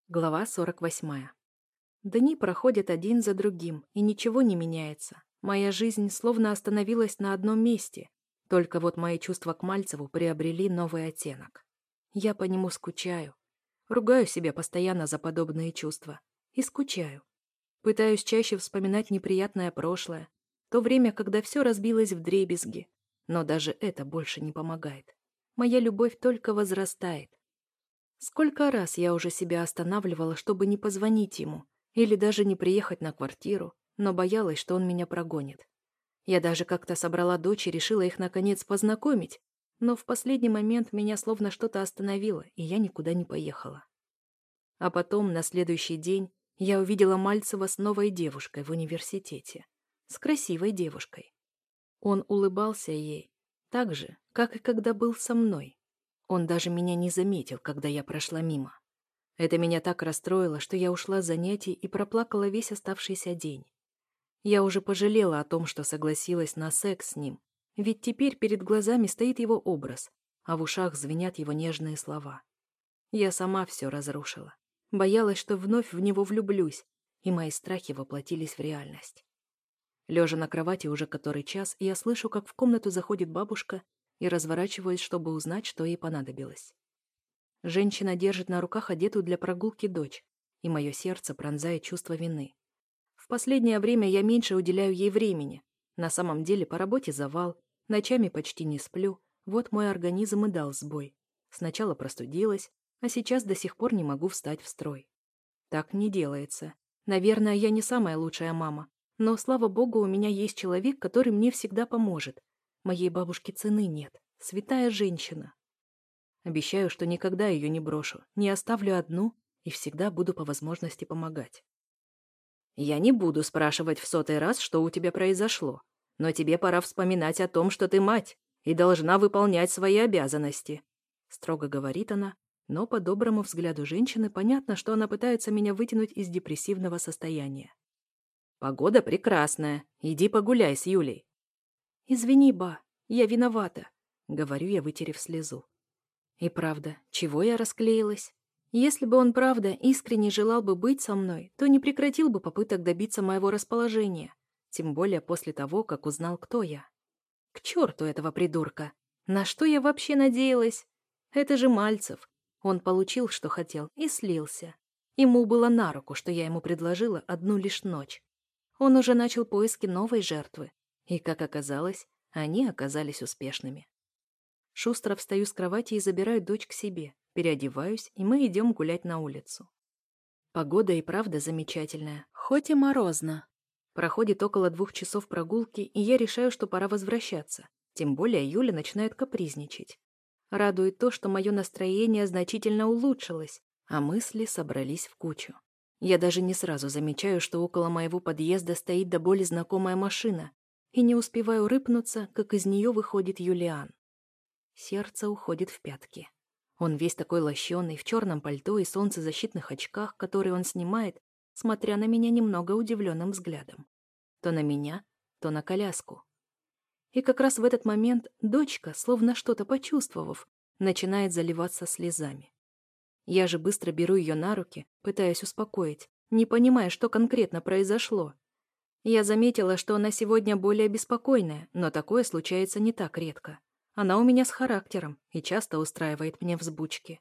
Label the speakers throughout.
Speaker 1: Глава 48. Дни проходят один за другим, и ничего не меняется. Моя жизнь словно остановилась на одном месте, только вот мои чувства к Мальцеву приобрели новый оттенок. Я по нему скучаю. Ругаю себя постоянно за подобные чувства. И скучаю. Пытаюсь чаще вспоминать неприятное прошлое, то время, когда все разбилось вдребезги. Но даже это больше не помогает. Моя любовь только возрастает. Сколько раз я уже себя останавливала, чтобы не позвонить ему, или даже не приехать на квартиру, но боялась, что он меня прогонит. Я даже как-то собрала дочь и решила их наконец познакомить, но в последний момент меня словно что-то остановило, и я никуда не поехала. А потом, на следующий день, я увидела Мальцева с новой девушкой в университете. С красивой девушкой. Он улыбался ей, так же, как и когда был со мной. Он даже меня не заметил, когда я прошла мимо. Это меня так расстроило, что я ушла с занятий и проплакала весь оставшийся день. Я уже пожалела о том, что согласилась на секс с ним, ведь теперь перед глазами стоит его образ, а в ушах звенят его нежные слова. Я сама все разрушила. Боялась, что вновь в него влюблюсь, и мои страхи воплотились в реальность. Лежа на кровати уже который час, я слышу, как в комнату заходит бабушка, и разворачиваюсь, чтобы узнать, что ей понадобилось. Женщина держит на руках одетую для прогулки дочь, и мое сердце пронзает чувство вины. В последнее время я меньше уделяю ей времени. На самом деле по работе завал, ночами почти не сплю, вот мой организм и дал сбой. Сначала простудилась, а сейчас до сих пор не могу встать в строй. Так не делается. Наверное, я не самая лучшая мама, но, слава богу, у меня есть человек, который мне всегда поможет. Моей бабушке цены нет. Святая женщина. Обещаю, что никогда ее не брошу, не оставлю одну и всегда буду по возможности помогать. Я не буду спрашивать в 100-й раз, что у тебя произошло, но тебе пора вспоминать о том, что ты мать и должна выполнять свои обязанности, строго говорит она, но по доброму взгляду женщины понятно, что она пытается меня вытянуть из депрессивного состояния. Погода прекрасная, иди погуляй с Юлей. «Извини, ба, я виновата», — говорю я, вытерев слезу. И правда, чего я расклеилась? Если бы он, правда, искренне желал бы быть со мной, то не прекратил бы попыток добиться моего расположения, тем более после того, как узнал, кто я. К черту этого придурка! На что я вообще надеялась? Это же Мальцев. Он получил, что хотел, и слился. Ему было на руку, что я ему предложила одну лишь ночь. Он уже начал поиски новой жертвы. И, как оказалось, они оказались успешными. Шустро встаю с кровати и забираю дочь к себе, переодеваюсь, и мы идем гулять на улицу. Погода и правда замечательная, хоть и морозно. Проходит около 2 часов прогулки, и я решаю, что пора возвращаться. Тем более Юля начинает капризничать. Радует то, что мое настроение значительно улучшилось, а мысли собрались в кучу. Я даже не сразу замечаю, что около моего подъезда стоит до боли знакомая машина, и не успеваю рыпнуться, как из нее выходит Юлиан. Сердце уходит в пятки. Он весь такой лощеный, в черном пальто и солнцезащитных очках, которые он снимает, смотря на меня немного удивленным взглядом. То на меня, то на коляску. И как раз в этот момент дочка, словно что-то почувствовав, начинает заливаться слезами. Я же быстро беру ее на руки, пытаясь успокоить, не понимая, что конкретно произошло. Я заметила, что она сегодня более беспокойная, но такое случается не так редко. Она у меня с характером и часто устраивает мне взбучки.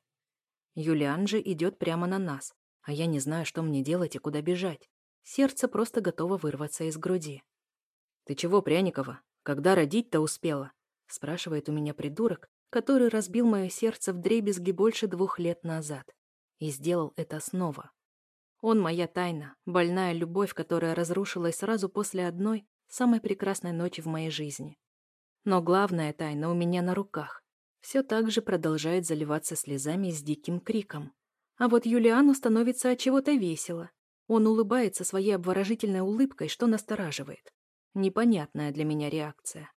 Speaker 1: Юлиан же идет прямо на нас, а я не знаю, что мне делать и куда бежать. Сердце просто готово вырваться из груди. «Ты чего, Пряникова? Когда родить-то успела?» спрашивает у меня придурок, который разбил мое сердце вдребезги больше 2 лет назад. И сделал это снова. Он моя тайна, больная любовь, которая разрушилась сразу после одной, самой прекрасной ночи в моей жизни. Но главная тайна у меня на руках. Все так же продолжает заливаться слезами с диким криком. А вот Юлиану становится от чего-то весело. Он улыбается своей обворожительной улыбкой, что настораживает. Непонятная для меня реакция.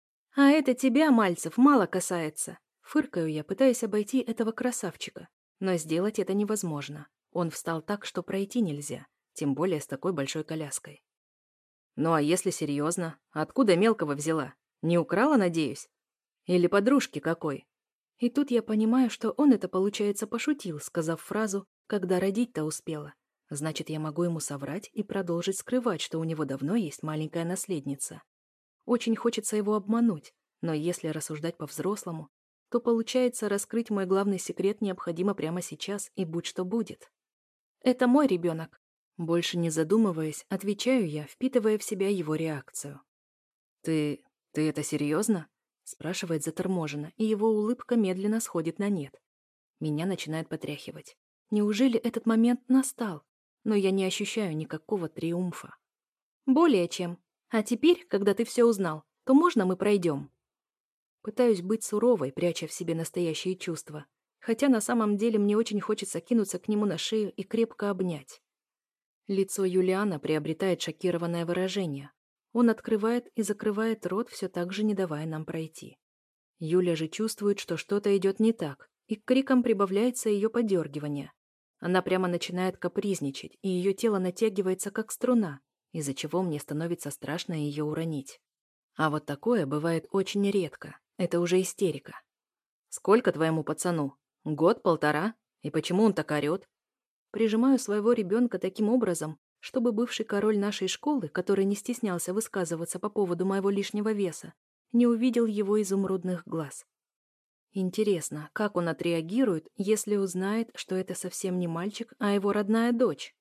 Speaker 1: «А это тебя, Мальцев, мало касается!» Фыркаю я, пытаясь обойти этого красавчика. Но сделать это невозможно. Он встал так, что пройти нельзя, тем более с такой большой коляской. «Ну а если серьезно, откуда мелкого взяла? Не украла, надеюсь? Или подружки какой?» И тут я понимаю, что он это, получается, пошутил, сказав фразу Когда родить-то успела. Значит, я могу ему соврать и продолжить скрывать, что у него давно есть маленькая наследница. Очень хочется его обмануть, но если рассуждать по-взрослому, то получается, раскрыть мой главный секрет необходимо прямо сейчас и будь что будет. Это мой ребенок. Больше не задумываясь, отвечаю я, впитывая в себя его реакцию. «Ты... ты это серьезно?» спрашивает заторможенно, и его улыбка медленно сходит на нет. Меня начинает потряхивать. Неужели этот момент настал? Но я не ощущаю никакого триумфа. Более чем. А теперь, когда ты все узнал, то можно мы пройдем? Пытаюсь быть суровой, пряча в себе настоящие чувства. Хотя на самом деле мне очень хочется кинуться к нему на шею и крепко обнять. Лицо Юлиана приобретает шокированное выражение. Он открывает и закрывает рот, все так же не давая нам пройти. Юля же чувствует, что что-то идет не так, и к крикам прибавляется ее подергивание. Она прямо начинает капризничать, и ее тело натягивается, как струна, из-за чего мне становится страшно ее уронить. А вот такое бывает очень редко. Это уже истерика. «Сколько твоему пацану? Год, полтора? И почему он так орет?» Прижимаю своего ребенка таким образом, чтобы бывший король нашей школы, который не стеснялся высказываться по поводу моего лишнего веса, не увидел его изумрудных глаз. Интересно, как он отреагирует, если узнает, что это совсем не мальчик, а его родная дочь?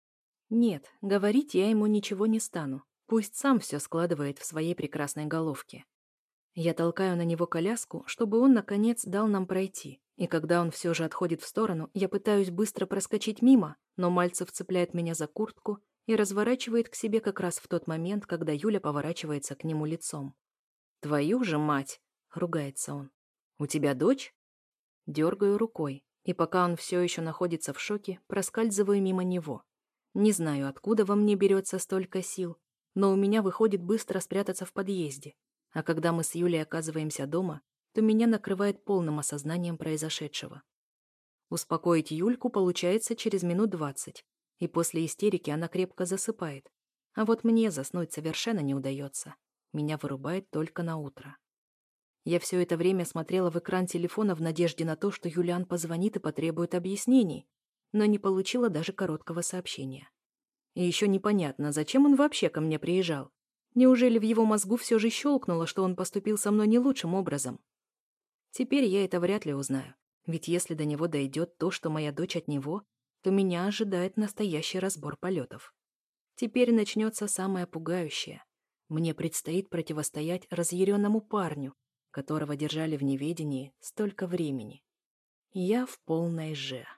Speaker 1: Нет, говорить я ему ничего не стану. Пусть сам все складывает в своей прекрасной головке. Я толкаю на него коляску, чтобы он, наконец, дал нам пройти. И когда он все же отходит в сторону, я пытаюсь быстро проскочить мимо, но Мальцев цепляет меня за куртку и разворачивает к себе как раз в тот момент, когда Юля поворачивается к нему лицом. «Твою же мать!» — ругается он. «У тебя дочь?» Дергаю рукой, и пока он все еще находится в шоке, проскальзываю мимо него. Не знаю, откуда во мне берется столько сил, но у меня выходит быстро спрятаться в подъезде. А когда мы с Юлей оказываемся дома, то меня накрывает полным осознанием произошедшего. Успокоить Юльку получается через минут 20, и после истерики она крепко засыпает. А вот мне заснуть совершенно не удается. Меня вырубает только на утро. Я все это время смотрела в экран телефона в надежде на то, что Юлиан позвонит и потребует объяснений, но не получила даже короткого сообщения. И еще непонятно, зачем он вообще ко мне приезжал. Неужели в его мозгу все же щелкнуло, что он поступил со мной не лучшим образом? Теперь я это вряд ли узнаю, ведь если до него дойдет то, что моя дочь от него, то меня ожидает настоящий разбор полетов. Теперь начнется самое пугающее. Мне предстоит противостоять разъяренному парню, которого держали в неведении столько времени. Я в полной же.